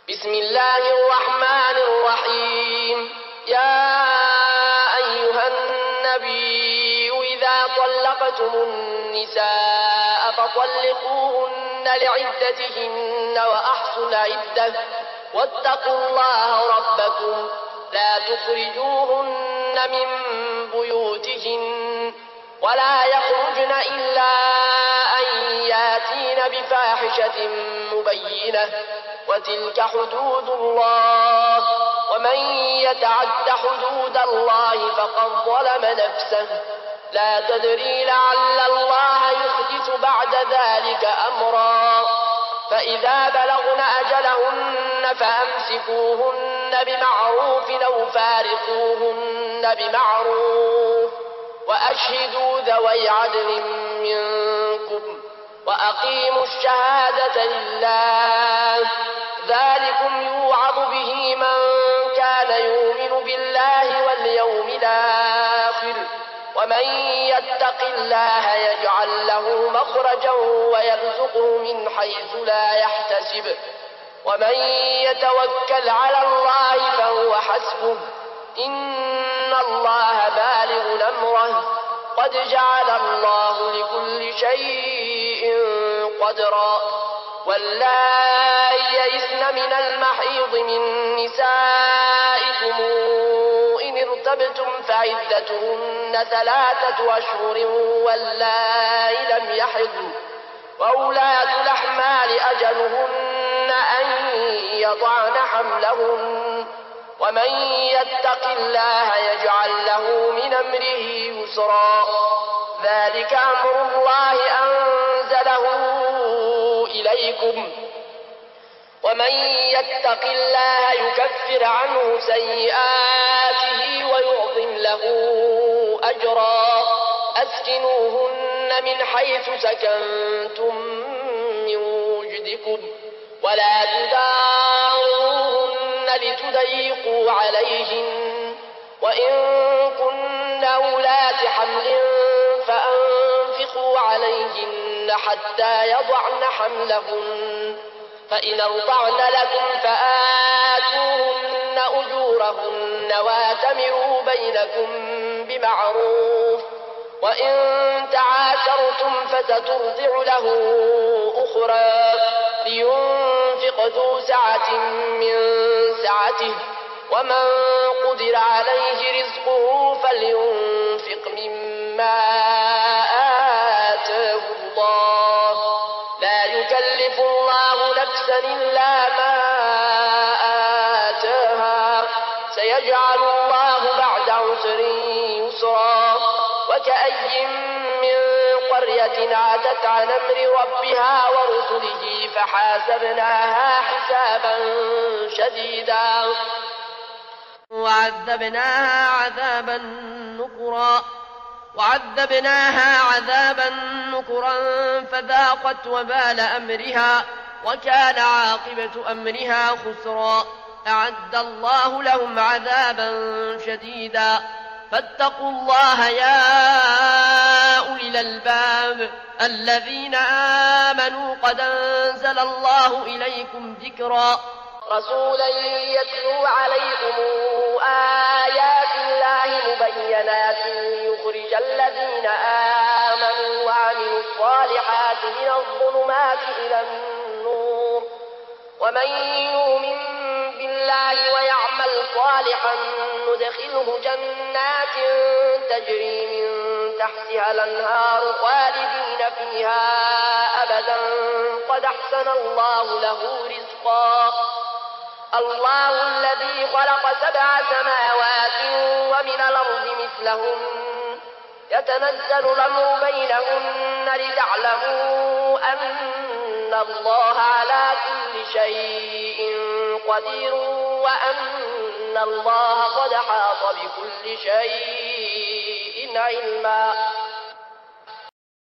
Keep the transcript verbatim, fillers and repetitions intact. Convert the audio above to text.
بسم الله الرحمن الرحيم. يا أيها النبي إذا طلقتم النساء فطلقوهن لعدتهن وأحصوا العدة واتقوا الله ربكم لا تخرجوهن من بيوتهن ولا يخرجن إلا أن ياتين بفاحشة مبينة وتلك حدود الله ومن يتعد حدود الله فقد ظلم نفسه لا تدري لعل الله يحدث بعد ذلك أمرا. فإذا بلغن أجلهن فأمسكوهن بمعروف أو فارقوهن بمعروف وأشهدوا ذوي عدل منكم وأقيموا الشهادة لله ذلكم يوعظ به من كان يؤمن بالله واليوم الآخر ومن يتق الله يجعل له مخرجا ويرزقه من حيث لا يحتسب ومن يتوكل على الله فهو حسبه إن الله بالغ أمره قد جعل الله لكل شيء قدرا. واللائي يئسن من المحيض من نسائكم إن ارتبتم فعدتهن ثلاثة أشهر واللائي لم يحضن وأولاة الأحمال أجلهن أن يضعن حملهن ومن يتق الله يجعل له من أمره يسرا. ذلك أمر الله أنزله إليكم ومن يتق الله يكفر عنه سيئاته ويعظم له أجرا. أسكنوهن من حيث سكنتم من وجدكم ولا تداروهن لتضيقوا عليهن وإن كن أولات حمل فأنفقوا عليهن حتى يضعن حملهن فإن أرضعن لكم فآتوهن أجورهن واتمروا بينكم بمعروف وإن تعاشرتم فسترضع له أخرى لينفق ذو سعة من سعته ومن قدر عليه رزقه فلينفق مما آتاه الله لا يكلف الله نفسا إلا ما آتاها سيجعل الله بعد عسر يسرا. وكأي من قرية عتت عن أمر ربها ورسله فحاسبناها حسابا شديدا وعذبناها عذابا نكرا وعذبناها عذابا نكرا فذاقت وبال أمرها وكان عاقبة أمرها خسرا. أعد الله لهم عذابا شديدا فاتقوا الله يا أولي الألباب الذين آمنوا قد أنزل الله إليكم ذكرا. رسولا يتلو عليكم آيات الله مبينات يخرج الذين آمنوا وعملوا الصالحات من الظلمات إلى النور ومن يؤمن بالله ويعمل صالحا ندخله جنات تجري من تحتها الأنهار خالدين فيها أبدا قد أحسن الله له رزقا. الله الذي خلق سبع سماوات ومن الأرض مثلهن يتنزل الأمر بينهن لتعلموا أن الله على كل شيء قدير وأن الله قد حاط بكل شيء علما.